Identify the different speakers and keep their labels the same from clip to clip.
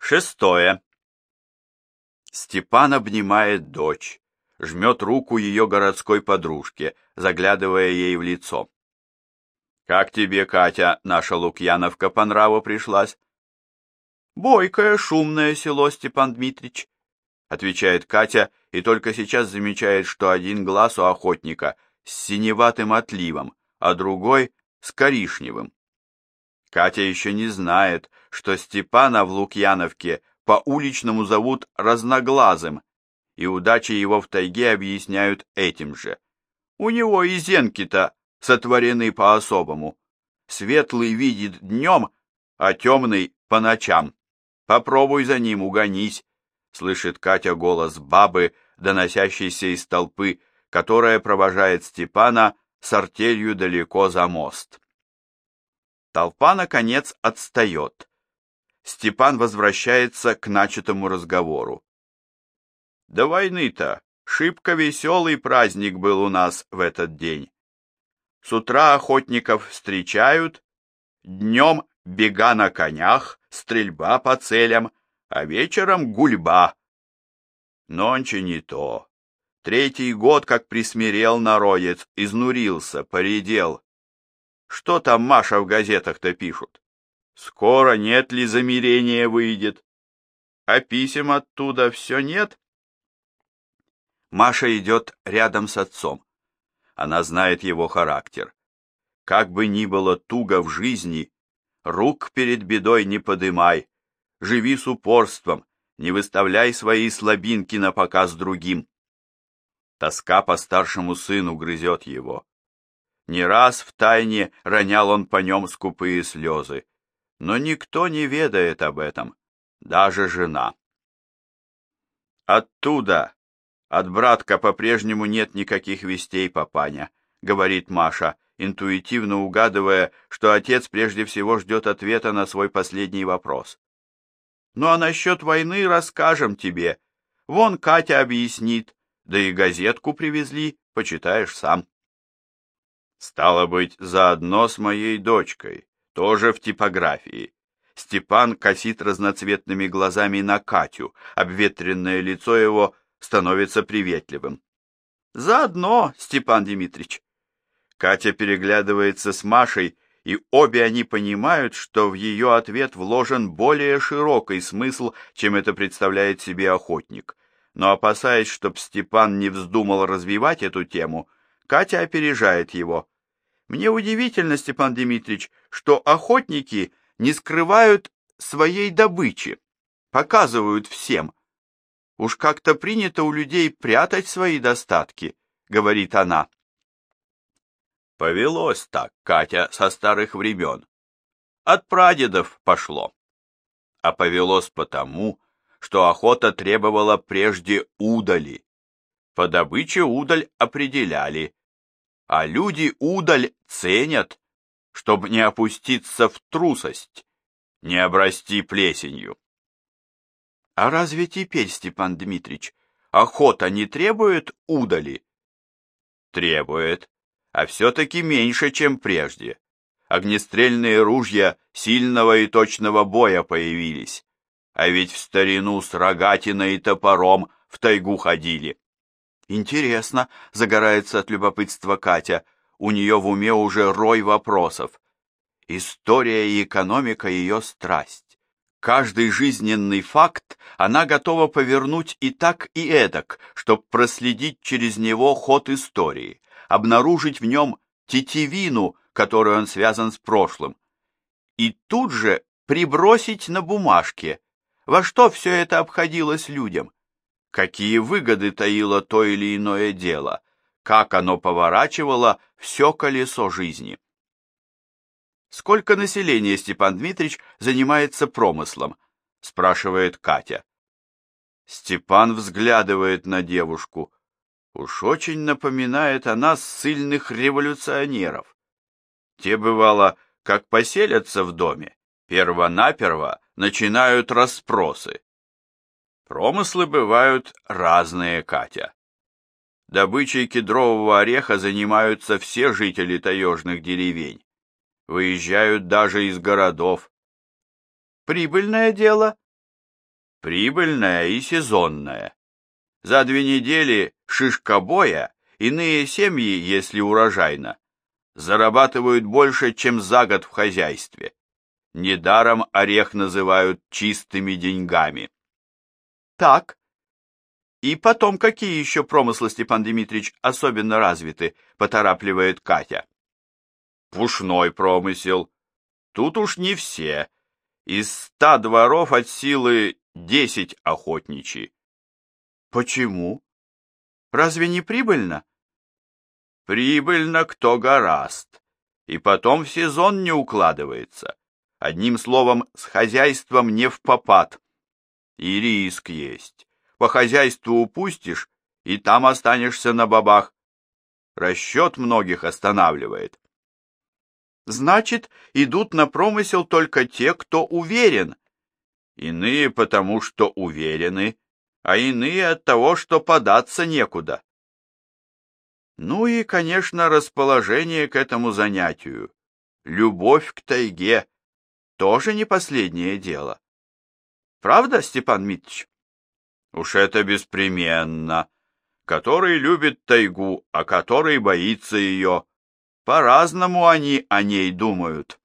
Speaker 1: 6. Степан обнимает дочь, жмет руку ее городской подружке, заглядывая ей в лицо. «Как тебе, Катя, наша Лукьяновка по нраву пришлась?» «Бойкое, шумное село, Степан Дмитрич», — отвечает Катя и только сейчас замечает, что один глаз у охотника с синеватым отливом, а другой с коричневым. Катя еще не знает, что Степана в Лукьяновке по-уличному зовут Разноглазым, и удачи его в тайге объясняют этим же. У него и зенки-то сотворены по-особому. Светлый видит днем, а темный по ночам. Попробуй за ним, угонись, слышит Катя голос бабы, доносящийся из толпы, которая провожает Степана с артелью далеко за мост. Толпа, наконец, отстает. Степан возвращается к начатому разговору. До войны-то шибко веселый праздник был у нас в этот день. С утра охотников встречают, днем бега на конях, стрельба по целям, а вечером гульба. Нонче не то. 3-й год, как присмирел народец, изнурился, поредел. Что там, Маша, в газетах-то пишут? Скоро нет ли замирения выйдет? А писем оттуда все нет? Маша идет рядом с отцом. Она знает его характер. Как бы ни было туго в жизни, рук перед бедой не подымай. Живи с упорством, не выставляй свои слабинки на показ другим. Тоска по старшему сыну грызет его. Не раз втайне ронял он по нем скупые слезы, но никто не ведает об этом, даже жена. Оттуда, от братка, по-прежнему нет никаких вестей, папаня, говорит Маша, интуитивно угадывая, что отец прежде всего ждет ответа на свой последний вопрос. Ну а насчет войны расскажем тебе. Вон Катя объяснит, да и газетку привезли, почитаешь сам. Стало быть, заодно с моей дочкой, тоже в типографии. Степан косит разноцветными глазами на Катю, обветренное лицо его становится приветливым. Заодно, Степан Дмитрич. Катя переглядывается с Машей, и обе они понимают, что в ее ответ вложен более широкий смысл, чем это представляет себе охотник. Но опасаясь, чтоб Степан не вздумал развивать эту тему, Катя опережает его. Мне удивительно, Степан Дмитрич, что охотники не скрывают своей добычи, показывают всем. Уж как-то принято у людей прятать свои достатки, говорит она. Повелось так, Катя, со старых времен. От прадедов пошло. А повелось потому, что охота требовала прежде удали. По добыче удаль определяли, а люди удаль ценят, чтобы не опуститься в трусость, не обрасти плесенью. А разве теперь, Степан Дмитрич, охота не требует удали? Требует, а все-таки меньше, чем прежде. Огнестрельные ружья сильного и точного боя появились, а ведь в старину с рогатиной и топором в тайгу ходили. Интересно, загорается от любопытства Катя, у нее в уме уже рой вопросов. История и экономика ее страсть. Каждый жизненный факт она готова повернуть и так, и эдак, чтобы проследить через него ход истории, обнаружить в нем тетивину, которой он связан с прошлым, и тут же прибросить на бумажке, во что все это обходилось людям, какие выгоды таило то или иное дело, как оно поворачивало все колесо жизни. «Сколько населения, Степан Дмитрич, занимается промыслом?» – спрашивает Катя. Степан взглядывает на девушку. Уж очень напоминает она ссыльных революционеров. Те, бывало, как поселятся в доме, перво-наперво начинают расспросы. Промыслы бывают разные, Катя. Добычей кедрового ореха занимаются все жители таежных деревень. Выезжают даже из городов. Прибыльное дело? прибыльная и сезонная. За 2 недели шишкобоя иные семьи, если урожайно, зарабатывают больше, чем за год в хозяйстве. Недаром орех называют чистыми деньгами. Так. И потом, какие еще промыслы, Степан Дмитрич, особенно развиты, поторапливает Катя. Пушной промысел. Тут уж не все. Из 100 дворов от силы 10 охотничьи. Почему? Разве не прибыльно? Прибыльно кто гораст. И потом в сезон не укладывается. Одним словом, с хозяйством не впопад. И риск есть. По хозяйству упустишь, и там останешься на бабах. Расчет многих останавливает. Значит, идут на промысел только те, кто уверен. Иные потому, что уверены, а иные от того, что податься некуда. Ну и, конечно, расположение к этому занятию. Любовь к тайге тоже не последнее дело. Правда, Степан Митрич? Уж это беспременно. Который любит тайгу, а который боится ее. По-разному они о ней думают.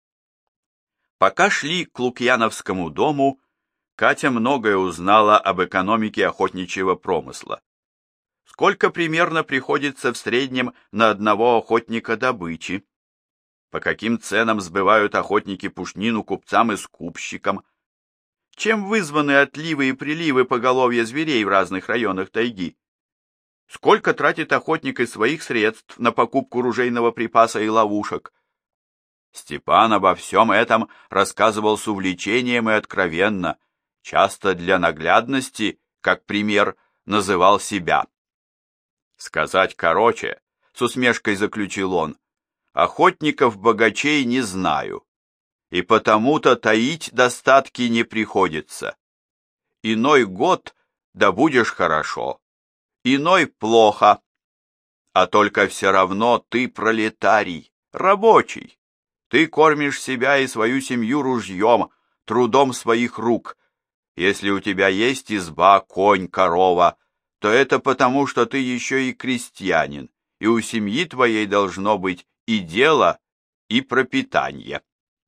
Speaker 1: Пока шли к Лукьяновскому дому, Катя многое узнала об экономике охотничьего промысла. Сколько примерно приходится в среднем на одного охотника добычи? По каким ценам сбывают охотники пушнину купцам и скупщикам? Чем вызваны отливы и приливы поголовья зверей в разных районах тайги? Сколько тратит охотник из своих средств на покупку ружейного припаса и ловушек? Степан обо всем этом рассказывал с увлечением и откровенно, часто для наглядности, как пример, называл себя. Сказать короче, с усмешкой заключил он, охотников-богачей не знаю. И потому-то таить достатки не приходится. Иной год добудешь хорошо, иной плохо, а только все равно ты пролетарий, рабочий. Ты кормишь себя и свою семью ружьем, трудом своих рук. Если у тебя есть изба, конь, корова, то это потому, что ты еще и крестьянин, и у семьи твоей должно быть и дело, и пропитание.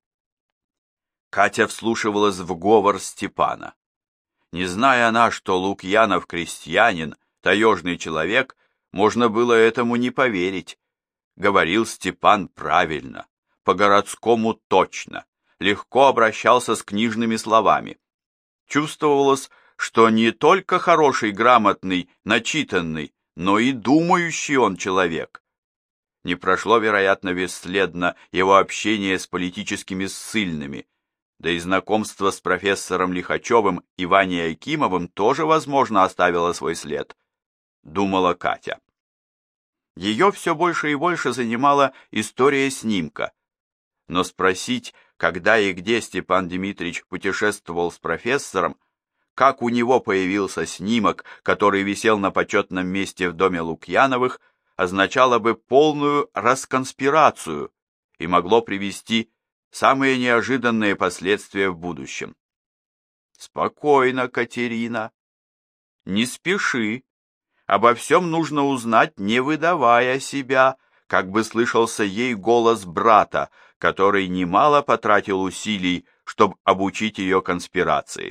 Speaker 1: Катя вслушивалась в говор Степана. Не зная она, что Лукьянов крестьянин, таежный человек, можно было этому не поверить. Говорил Степан правильно, по-городскому точно, легко обращался с книжными словами. Чувствовалось, что не только хороший, грамотный, начитанный, но и думающий он человек. Не прошло, вероятно, бесследно его общение с политическими ссыльными, да и знакомство с профессором Лихачевым и Ваней Акимовым тоже, возможно, оставило свой след, думала Катя. Ее все больше и больше занимала история снимка, но спросить, когда и где Степан Дмитрич путешествовал с профессором, как у него появился снимок, который висел на почетном месте в доме Лукьяновых, означало бы полную расконспирацию и могло привести самые неожиданные последствия в будущем. Спокойно, Катерина. Не спеши. Обо всем нужно узнать, не выдавая себя, как бы слышался ей голос брата, который немало потратил усилий, чтобы обучить ее конспирации.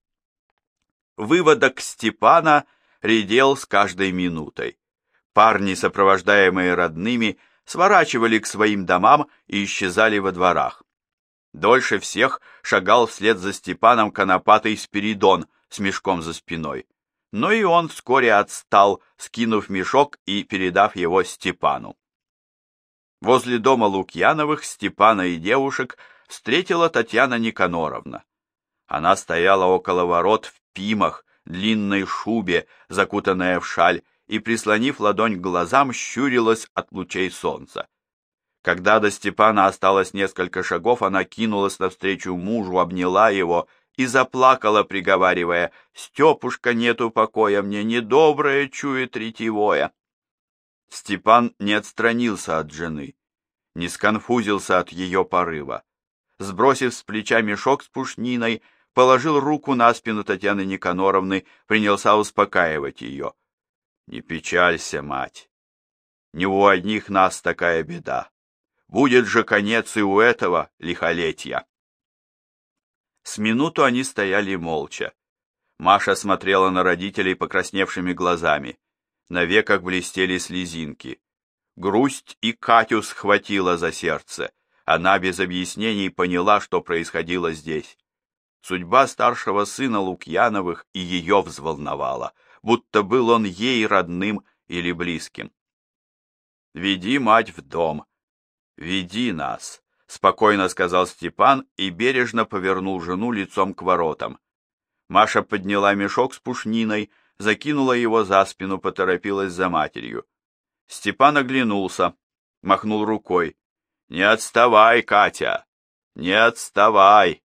Speaker 1: Выводок Степана редел с каждой минутой. Парни, сопровождаемые родными, сворачивали к своим домам и исчезали во дворах. Дольше всех шагал вслед за Степаном конопатый Спиридон с мешком за спиной. Но и он вскоре отстал, скинув мешок и передав его Степану. Возле дома Лукьяновых Степана и девушек встретила Татьяна Никаноровна. Она стояла около ворот в пимах, длинной шубе, закутанная в шаль, и, прислонив ладонь к глазам, щурилась от лучей солнца. Когда до Степана осталось несколько шагов, она кинулась навстречу мужу, обняла его и заплакала, приговаривая: «Степушка, нету покоя, мне недоброе чует ретевое». Степан не отстранился от жены, не сконфузился от ее порыва. Сбросив с плеча мешок с пушниной, положил руку на спину Татьяны Никаноровны, принялся успокаивать ее. «Не печалься, мать, не у одних нас такая беда. Будет же конец и у этого лихолетья». С минуту они стояли молча. Маша смотрела на родителей покрасневшими глазами. На веках блестели слезинки. Грусть и Катю схватила за сердце. Она без объяснений поняла, что происходило здесь. Судьба старшего сына Лукьяновых и ее взволновала, будто был он ей родным или близким. «Веди, мать, в дом. Веди нас», — спокойно сказал Степан и бережно повернул жену лицом к воротам. Маша подняла мешок с пушниной, закинула его за спину, поторопилась за матерью. Степан оглянулся, махнул рукой. «Не отставай, Катя, не отставай!»